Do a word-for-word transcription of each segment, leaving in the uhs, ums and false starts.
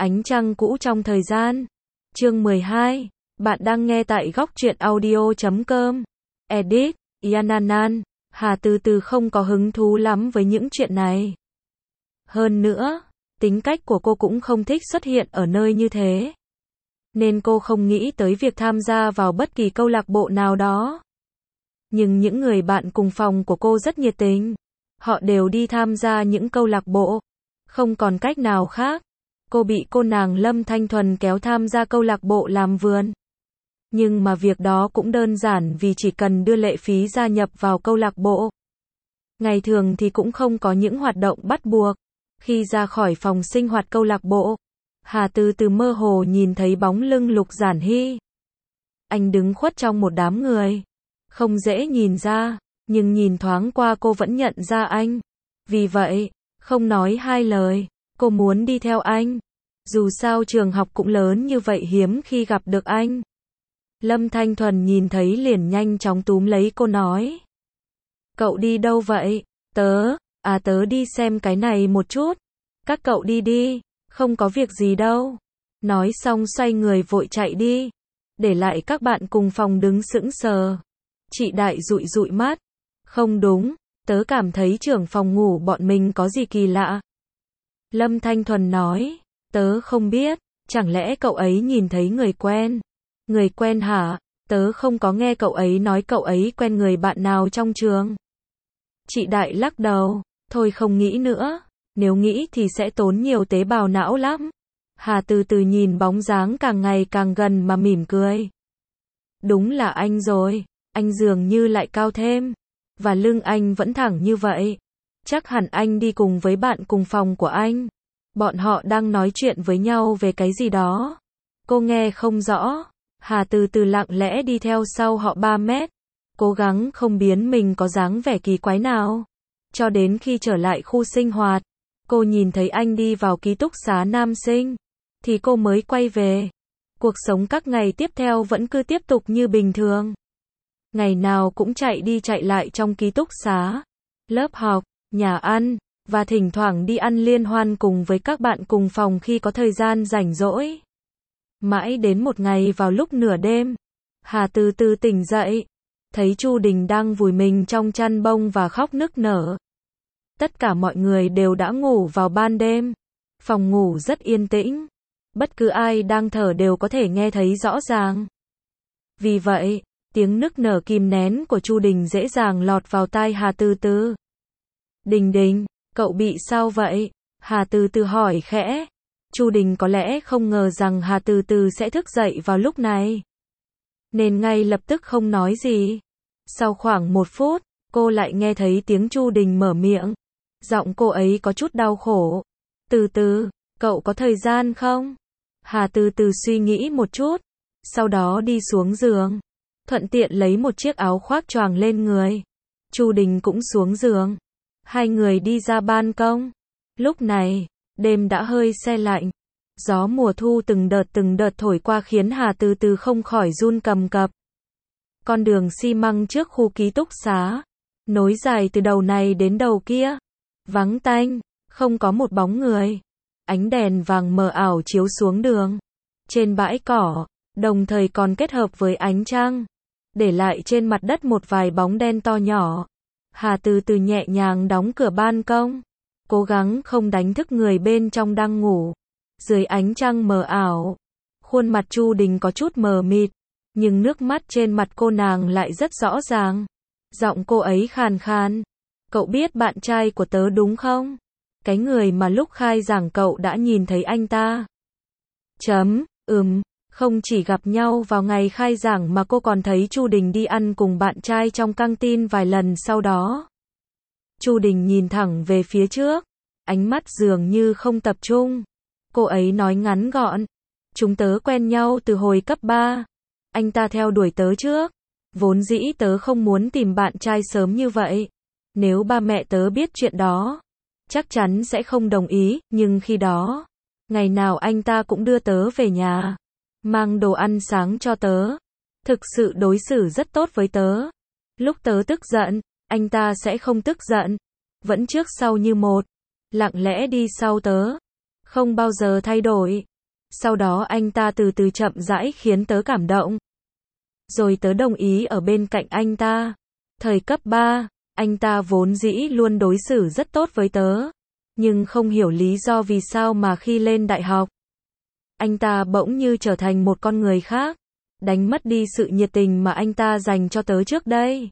Ánh trăng cũ trong thời gian. Chương mười hai. Bạn đang nghe tại góc truyện audio chấm com. Edit, Yananan. Hà từ từ không có hứng thú lắm với những chuyện này. Hơn nữa, tính cách của cô cũng không thích xuất hiện ở nơi như thế. Nên cô không nghĩ tới việc tham gia vào bất kỳ câu lạc bộ nào đó. Nhưng những người bạn cùng phòng của cô rất nhiệt tình. Họ đều đi tham gia những câu lạc bộ. Không còn cách nào khác. Cô bị cô nàng Lâm Thanh Thuần kéo tham gia câu lạc bộ làm vườn. Nhưng mà việc đó cũng đơn giản vì chỉ cần đưa lệ phí gia nhập vào câu lạc bộ. Ngày thường thì cũng không có những hoạt động bắt buộc. Khi ra khỏi phòng sinh hoạt câu lạc bộ, Hà từ từ mơ hồ nhìn thấy bóng lưng Lục Giản Hy. Anh đứng khuất trong một đám người. Không dễ nhìn ra, nhưng nhìn thoáng qua cô vẫn nhận ra anh. Vì vậy, không nói hai lời, cô muốn đi theo anh. Dù sao trường học cũng lớn như vậy hiếm khi gặp được anh. Lâm Thanh Thuần nhìn thấy liền nhanh chóng túm lấy cô nói. Cậu đi đâu vậy? Tớ, à tớ đi xem cái này một chút. Các cậu đi đi, không có việc gì đâu. Nói xong xoay người vội chạy đi. Để lại các bạn cùng phòng đứng sững sờ. Chị Đại dụi dụi mắt. Không đúng, tớ cảm thấy trưởng phòng ngủ bọn mình có gì kỳ lạ. Lâm Thanh Thuần nói, tớ không biết, chẳng lẽ cậu ấy nhìn thấy người quen? Người quen hả? Tớ không có nghe cậu ấy nói cậu ấy quen người bạn nào trong trường. Chị Đại lắc đầu, thôi không nghĩ nữa, nếu nghĩ thì sẽ tốn nhiều tế bào não lắm. Hà từ từ nhìn bóng dáng càng ngày càng gần mà mỉm cười. Đúng là anh rồi, anh dường như lại cao thêm, và lưng anh vẫn thẳng như vậy. Chắc hẳn anh đi cùng với bạn cùng phòng của anh. Bọn họ đang nói chuyện với nhau về cái gì đó. Cô nghe không rõ. Hà từ từ lặng lẽ đi theo sau họ ba mét. Cố gắng không biến mình có dáng vẻ kỳ quái nào. Cho đến khi trở lại khu sinh hoạt, cô nhìn thấy anh đi vào ký túc xá nam sinh. Thì cô mới quay về. Cuộc sống các ngày tiếp theo vẫn cứ tiếp tục như bình thường. Ngày nào cũng chạy đi chạy lại trong ký túc xá. Lớp học, nhà ăn, và thỉnh thoảng đi ăn liên hoan cùng với các bạn cùng phòng khi có thời gian rảnh rỗi. Mãi đến một ngày vào lúc nửa đêm, Hà từ từ tỉnh dậy, thấy Chu Đình đang vùi mình trong chăn bông và khóc nức nở. Tất cả mọi người đều đã ngủ vào ban đêm. Phòng ngủ rất yên tĩnh. Bất cứ ai đang thở đều có thể nghe thấy rõ ràng. Vì vậy, tiếng nức nở kìm nén của Chu Đình dễ dàng lọt vào tai Hà từ từ. Đình Đình, cậu bị sao vậy? Hà từ từ hỏi khẽ. Chu Đình có lẽ không ngờ rằng Hà từ từ sẽ thức dậy vào lúc này. Nên ngay lập tức không nói gì. Sau khoảng một phút, cô lại nghe thấy tiếng Chu Đình mở miệng. Giọng cô ấy có chút đau khổ. Từ từ, cậu có thời gian không? Hà từ từ suy nghĩ một chút. Sau đó đi xuống giường. Thuận tiện lấy một chiếc áo khoác choàng lên người. Chu Đình cũng xuống giường. Hai người đi ra ban công. Lúc này, đêm đã hơi se lạnh. Gió mùa thu từng đợt từng đợt thổi qua khiến Hà từ từ không khỏi run cầm cập. Con đường xi măng trước khu ký túc xá, nối dài từ đầu này đến đầu kia. Vắng tanh, không có một bóng người. Ánh đèn vàng mờ ảo chiếu xuống đường. Trên bãi cỏ, đồng thời còn kết hợp với ánh trăng. Để lại trên mặt đất một vài bóng đen to nhỏ. Hà từ từ nhẹ nhàng đóng cửa ban công. Cố gắng không đánh thức người bên trong đang ngủ. Dưới ánh trăng mờ ảo, khuôn mặt Chu Đình có chút mờ mịt, nhưng nước mắt trên mặt cô nàng lại rất rõ ràng. Giọng cô ấy khàn khàn. Cậu biết bạn trai của tớ đúng không? Cái người mà lúc khai giảng cậu đã nhìn thấy anh ta. Chấm, ừm, không chỉ gặp nhau vào ngày khai giảng mà cô còn thấy Chu Đình đi ăn cùng bạn trai trong căng tin vài lần sau đó. Chu Đình nhìn thẳng về phía trước, ánh mắt dường như không tập trung. Cô ấy nói ngắn gọn, chúng tớ quen nhau từ hồi cấp ba. Anh ta theo đuổi tớ trước. Vốn dĩ tớ không muốn tìm bạn trai sớm như vậy. Nếu ba mẹ tớ biết chuyện đó, chắc chắn sẽ không đồng ý, nhưng khi đó, ngày nào anh ta cũng đưa tớ về nhà, mang đồ ăn sáng cho tớ. Thực sự đối xử rất tốt với tớ. Lúc tớ tức giận, anh ta sẽ không tức giận. Vẫn trước sau như một. Lặng lẽ đi sau tớ. Không bao giờ thay đổi. Sau đó anh ta từ từ chậm rãi khiến tớ cảm động. Rồi tớ đồng ý ở bên cạnh anh ta. Thời cấp ba, anh ta vốn dĩ luôn đối xử rất tốt với tớ. Nhưng không hiểu lý do vì sao mà khi lên đại học, anh ta bỗng như trở thành một con người khác, đánh mất đi sự nhiệt tình mà anh ta dành cho tớ trước đây.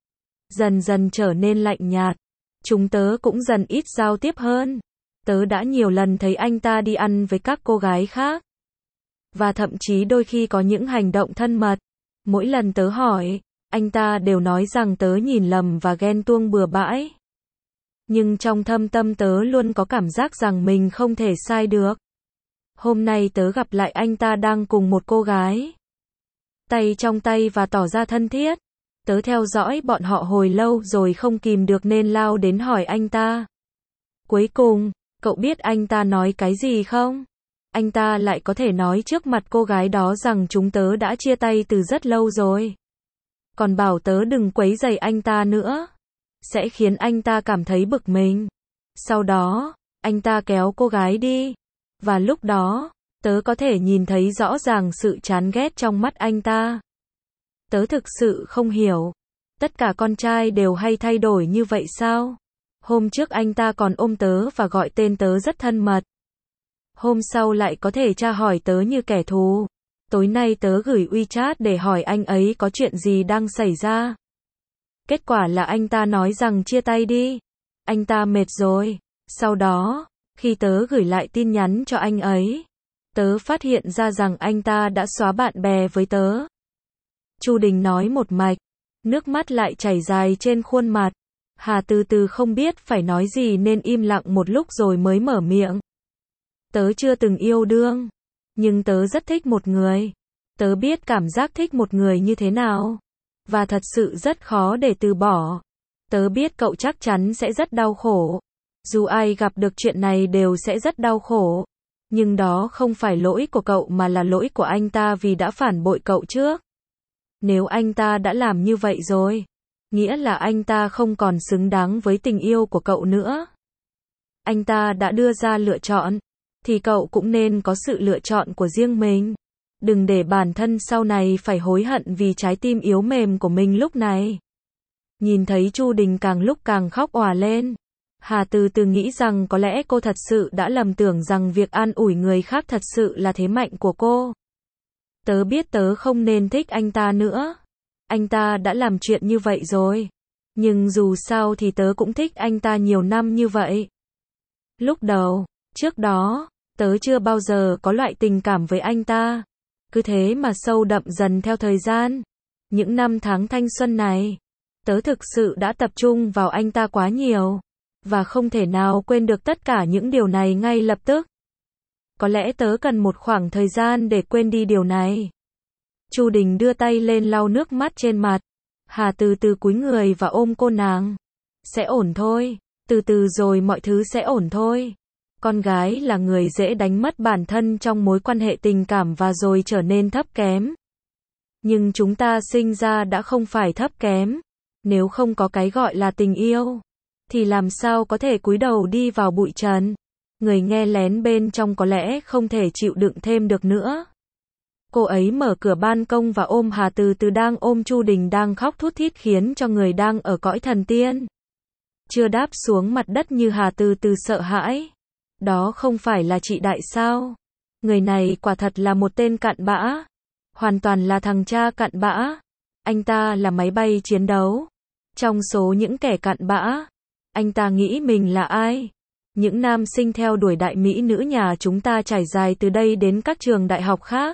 Dần dần trở nên lạnh nhạt, chúng tớ cũng dần ít giao tiếp hơn. Tớ đã nhiều lần thấy anh ta đi ăn với các cô gái khác. Và thậm chí đôi khi có những hành động thân mật. Mỗi lần tớ hỏi, anh ta đều nói rằng tớ nhìn lầm và ghen tuông bừa bãi. Nhưng trong thâm tâm tớ luôn có cảm giác rằng mình không thể sai được. Hôm nay tớ gặp lại anh ta đang cùng một cô gái, tay trong tay và tỏ ra thân thiết. Tớ theo dõi bọn họ hồi lâu rồi không kìm được nên lao đến hỏi anh ta. Cuối cùng, cậu biết anh ta nói cái gì không? Anh ta lại có thể nói trước mặt cô gái đó rằng chúng tớ đã chia tay từ rất lâu rồi. Còn bảo tớ đừng quấy rầy anh ta nữa, sẽ khiến anh ta cảm thấy bực mình. Sau đó, anh ta kéo cô gái đi. Và lúc đó, tớ có thể nhìn thấy rõ ràng sự chán ghét trong mắt anh ta. Tớ thực sự không hiểu. Tất cả con trai đều hay thay đổi như vậy sao? Hôm trước anh ta còn ôm tớ và gọi tên tớ rất thân mật. Hôm sau lại có thể tra hỏi tớ như kẻ thù. Tối nay tớ gửi WeChat để hỏi anh ấy có chuyện gì đang xảy ra. Kết quả là anh ta nói rằng chia tay đi. Anh ta mệt rồi. Sau đó, khi tớ gửi lại tin nhắn cho anh ấy, tớ phát hiện ra rằng anh ta đã xóa bạn bè với tớ. Chu Đình nói một mạch, nước mắt lại chảy dài trên khuôn mặt. Hà từ từ không biết phải nói gì nên im lặng một lúc rồi mới mở miệng. Tớ chưa từng yêu đương, nhưng tớ rất thích một người. Tớ biết cảm giác thích một người như thế nào, và thật sự rất khó để từ bỏ. Tớ biết cậu chắc chắn sẽ rất đau khổ. Dù ai gặp được chuyện này đều sẽ rất đau khổ. Nhưng đó không phải lỗi của cậu mà là lỗi của anh ta vì đã phản bội cậu trước. Nếu anh ta đã làm như vậy rồi, nghĩa là anh ta không còn xứng đáng với tình yêu của cậu nữa. Anh ta đã đưa ra lựa chọn, thì cậu cũng nên có sự lựa chọn của riêng mình. Đừng để bản thân sau này phải hối hận vì trái tim yếu mềm của mình lúc này. Nhìn thấy Chu Đình càng lúc càng khóc òa lên, Hà từ từ nghĩ rằng có lẽ cô thật sự đã lầm tưởng rằng việc an ủi người khác thật sự là thế mạnh của cô. Tớ biết tớ không nên thích anh ta nữa. Anh ta đã làm chuyện như vậy rồi. Nhưng dù sao thì tớ cũng thích anh ta nhiều năm như vậy. Lúc đầu, trước đó, tớ chưa bao giờ có loại tình cảm với anh ta. Cứ thế mà sâu đậm dần theo thời gian. Những năm tháng thanh xuân này, tớ thực sự đã tập trung vào anh ta quá nhiều. Và không thể nào quên được tất cả những điều này ngay lập tức. Có lẽ tớ cần một khoảng thời gian để quên đi điều này. Chu Đình đưa tay lên lau nước mắt trên mặt. Hà từ từ cúi người và ôm cô nàng. Sẽ ổn thôi. Từ từ rồi mọi thứ sẽ ổn thôi. Con gái là người dễ đánh mất bản thân trong mối quan hệ tình cảm và rồi trở nên thấp kém. Nhưng chúng ta sinh ra đã không phải thấp kém. Nếu không có cái gọi là tình yêu, thì làm sao có thể cúi đầu đi vào bụi trần. Người nghe lén bên trong có lẽ không thể chịu đựng thêm được nữa. Cô ấy mở cửa ban công và ôm Hà từ từ đang ôm Chu Đình đang khóc thút thít khiến cho người đang ở cõi thần tiên. Chưa đáp xuống mặt đất như Hà từ từ sợ hãi. Đó không phải là chị Đại sao? Người này quả thật là một tên cặn bã. Hoàn toàn là thằng cha cặn bã. Anh ta là máy bay chiến đấu. Trong số những kẻ cặn bã, anh ta nghĩ mình là ai? Những nam sinh theo đuổi đại mỹ nữ nhà chúng ta trải dài từ đây đến các trường đại học khác.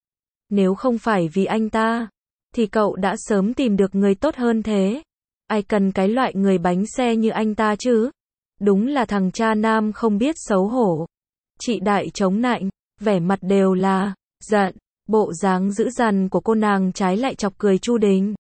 Nếu không phải vì anh ta, thì cậu đã sớm tìm được người tốt hơn thế. Ai cần cái loại người bánh xe như anh ta chứ? Đúng là thằng cha nam không biết xấu hổ. Chị Đại chống nạnh, vẻ mặt đều là giận. Bộ dáng dữ dằn của cô nàng trái lại chọc cười Chu Đình.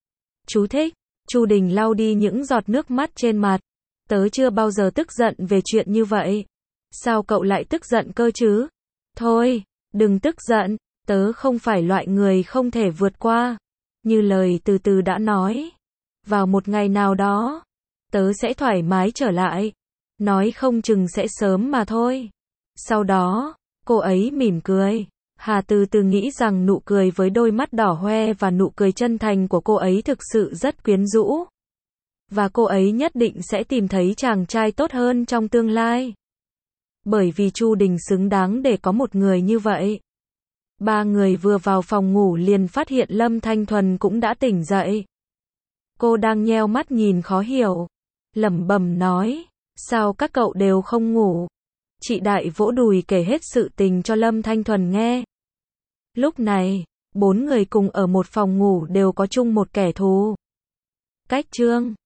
Chú thích. Chu Đình lau đi những giọt nước mắt trên mặt. Tớ chưa bao giờ tức giận về chuyện như vậy. Sao cậu lại tức giận cơ chứ? Thôi, đừng tức giận. Tớ không phải loại người không thể vượt qua. Như lời từ từ đã nói. Vào một ngày nào đó, tớ sẽ thoải mái trở lại. Nói không chừng sẽ sớm mà thôi. Sau đó, Cô ấy mỉm cười. Hà từ từ nghĩ rằng nụ cười với đôi mắt đỏ hoe và nụ cười chân thành của cô ấy thực sự rất quyến rũ. Và cô ấy nhất định sẽ tìm thấy chàng trai tốt hơn trong tương lai. Bởi vì Chu Đình xứng đáng để có một người như vậy. Ba người vừa vào phòng ngủ liền phát hiện Lâm Thanh Thuần cũng đã tỉnh dậy. Cô đang nheo mắt nhìn khó hiểu. Lẩm bẩm nói, sao các cậu đều không ngủ? Chị Đại vỗ đùi kể hết sự tình cho Lâm Thanh Thuần nghe. Lúc này, bốn người cùng ở một phòng ngủ đều có chung một kẻ thù. Cách chương